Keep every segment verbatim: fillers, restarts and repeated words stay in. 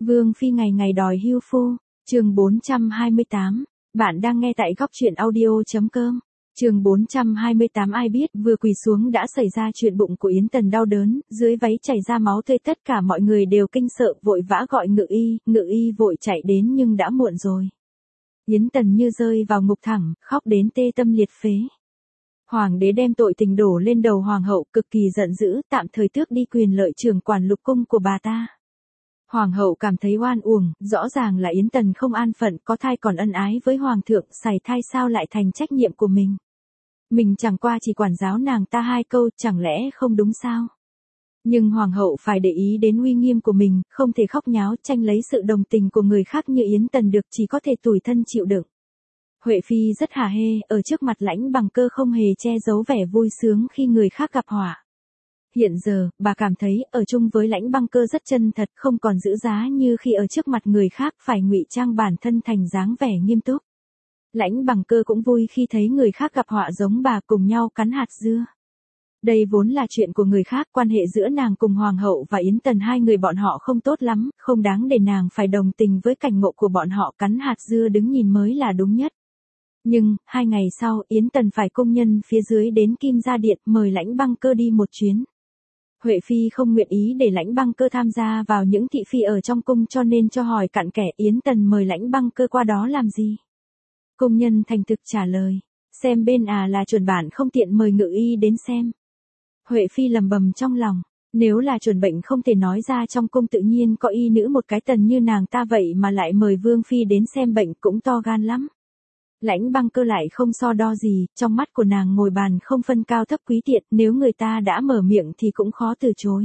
Vương Phi ngày ngày đòi hưu phu, chương bốn trăm hai mươi tám. Bạn đang nghe tại góc truyện audio.com. Chương bốn trăm hai mươi tám. Ai biết vừa quỳ xuống đã xảy ra chuyện bụng của Yến Tần đau đớn, dưới váy chảy ra máu tươi, tất cả mọi người đều kinh sợ, vội vã gọi ngự y, ngự y vội chạy đến nhưng đã muộn rồi. Yến Tần như rơi vào ngục thẳng, khóc đến tê tâm liệt phế. Hoàng đế đem tội tình đổ lên đầu hoàng hậu, cực kỳ giận dữ, tạm thời tước đi quyền lợi trưởng quản lục cung của bà ta. Hoàng hậu cảm thấy oan uổng, rõ ràng là Yến Tần không an phận, có thai còn ân ái với hoàng thượng, sảy thai sao lại thành trách nhiệm của mình. Mình chẳng qua chỉ quản giáo nàng ta hai câu, chẳng lẽ không đúng sao? Nhưng hoàng hậu phải để ý đến uy nghiêm của mình, không thể khóc nháo tranh lấy sự đồng tình của người khác như Yến Tần được, chỉ có thể tủi thân chịu đựng. Huệ Phi rất hả hê, ở trước mặt Lãnh Bằng Cơ không hề che giấu vẻ vui sướng khi người khác gặp họa. Hiện giờ, bà cảm thấy ở chung với Lãnh Băng Cơ rất chân thật, không còn giữ giá như khi ở trước mặt người khác phải ngụy trang bản thân thành dáng vẻ nghiêm túc. Lãnh Bằng Cơ cũng vui khi thấy người khác gặp họa giống bà, cùng nhau cắn hạt dưa. Đây vốn là chuyện của người khác, quan hệ giữa nàng cùng Hoàng hậu và Yến Tần hai người bọn họ không tốt lắm, không đáng để nàng phải đồng tình với cảnh ngộ của bọn họ, cắn hạt dưa đứng nhìn mới là đúng nhất. Nhưng, hai ngày sau, Yến Tần phải công nhân phía dưới đến Kim Gia Điện mời Lãnh Băng Cơ đi một chuyến. Huệ Phi không nguyện ý để Lãnh Băng Cơ tham gia vào những thị phi ở trong cung, cho nên cho hỏi cặn kẽ Yến Tần mời Lãnh Băng Cơ qua đó làm gì. Công nhân thành thực trả lời, xem bên à là chuẩn bản không tiện mời ngự y đến xem. Huệ Phi lầm bầm trong lòng, nếu là chuẩn bệnh không thể nói ra trong cung, tự nhiên có y nữ một cái Tần như nàng ta vậy mà lại mời Vương Phi đến xem bệnh, cũng to gan lắm. Lãnh Băng Cơ lại không so đo gì, trong mắt của nàng ngồi bàn không phân cao thấp quý tiện, nếu người ta đã mở miệng thì cũng khó từ chối.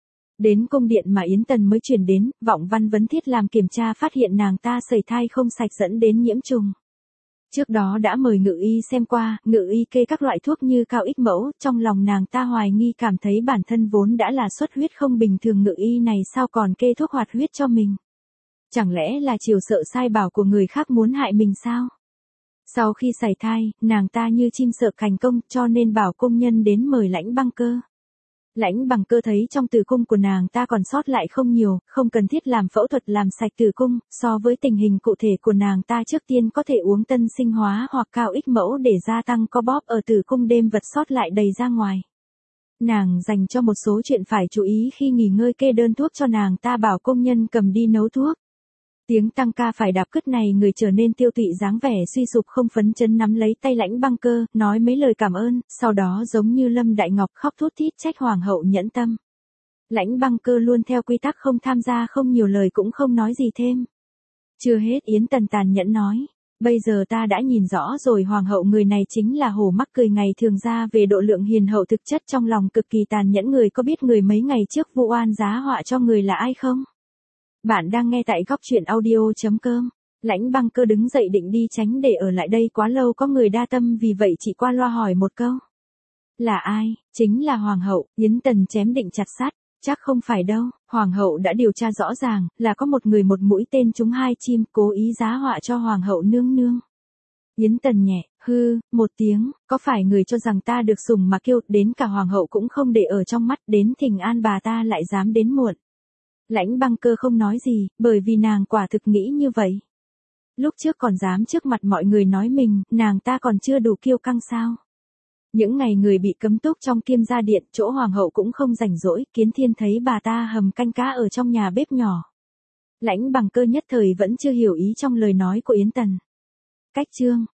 Đến cung điện mà Yến Tần mới chuyển đến, Vọng Văn Vấn Thiết làm kiểm tra phát hiện nàng ta sẩy thai không sạch dẫn đến nhiễm trùng. Trước đó đã mời ngự y xem qua, ngự y kê các loại thuốc như cao ích mẫu, trong lòng nàng ta hoài nghi, cảm thấy bản thân vốn đã là xuất huyết không bình thường, ngự y này sao còn kê thuốc hoạt huyết cho mình. Chẳng lẽ là chiều sợ sai bảo của người khác muốn hại mình sao? Sau khi sảy thai, nàng ta như chim sợ cành công, cho nên bảo công nhân đến mời Lãnh Băng Cơ. Lãnh Bằng Cơ thấy trong tử cung của nàng ta còn sót lại không nhiều, không cần thiết làm phẫu thuật làm sạch tử cung, so với tình hình cụ thể của nàng ta trước tiên có thể uống tân sinh hóa hoặc cao ích mẫu để gia tăng co bóp ở tử cung, đêm vật sót lại đầy ra ngoài. Nàng dành cho một số chuyện phải chú ý khi nghỉ ngơi, kê đơn thuốc cho nàng ta, bảo công nhân cầm đi nấu thuốc. Tiếng tăng ca phải đạp cứt này, người trở nên tiêu tụy, dáng vẻ suy sụp không phấn chấn, nắm lấy tay Lãnh Băng Cơ, nói mấy lời cảm ơn, sau đó giống như Lâm Đại Ngọc khóc thút thít trách hoàng hậu nhẫn tâm. Lãnh Băng Cơ luôn theo quy tắc không tham gia, không nhiều lời cũng không nói gì thêm. Chưa hết, Yến Tần tàn nhẫn nói, bây giờ ta đã nhìn rõ rồi, hoàng hậu người này chính là hổ mắc cười ngày thường, ra về độ lượng hiền hậu, thực chất trong lòng cực kỳ tàn nhẫn. Người có biết người mấy ngày trước vu oan giá họa cho người là ai không? Bạn đang nghe tại góc truyện audio.com. Lãnh Băng Cơ đứng dậy định đi, tránh để ở lại đây quá lâu có người đa tâm, vì vậy chỉ qua loa hỏi một câu. Là ai? Chính là hoàng hậu. Yến Tần chém định chặt sắt, chắc không phải đâu, hoàng hậu đã điều tra rõ ràng, là có một người một mũi tên trúng hai chim, cố ý giá họa cho hoàng hậu nương nương. Yến Tần nhẹ, hư, một tiếng, có phải người cho rằng ta được sủng mà kêu, đến cả hoàng hậu cũng không để ở trong mắt, đến thỉnh an bà ta lại dám đến muộn. Lãnh Băng Cơ không nói gì, bởi vì nàng quả thực nghĩ như vậy. Lúc trước còn dám trước mặt mọi người nói mình, nàng ta còn chưa đủ kiêu căng sao? Những ngày người bị cấm túc trong Kim Gia Điện, chỗ hoàng hậu cũng không rảnh rỗi, Kiến Thiên thấy bà ta hầm canh cá ở trong nhà bếp nhỏ. Lãnh Bằng Cơ nhất thời vẫn chưa hiểu ý trong lời nói của Yến Tần. Cách chương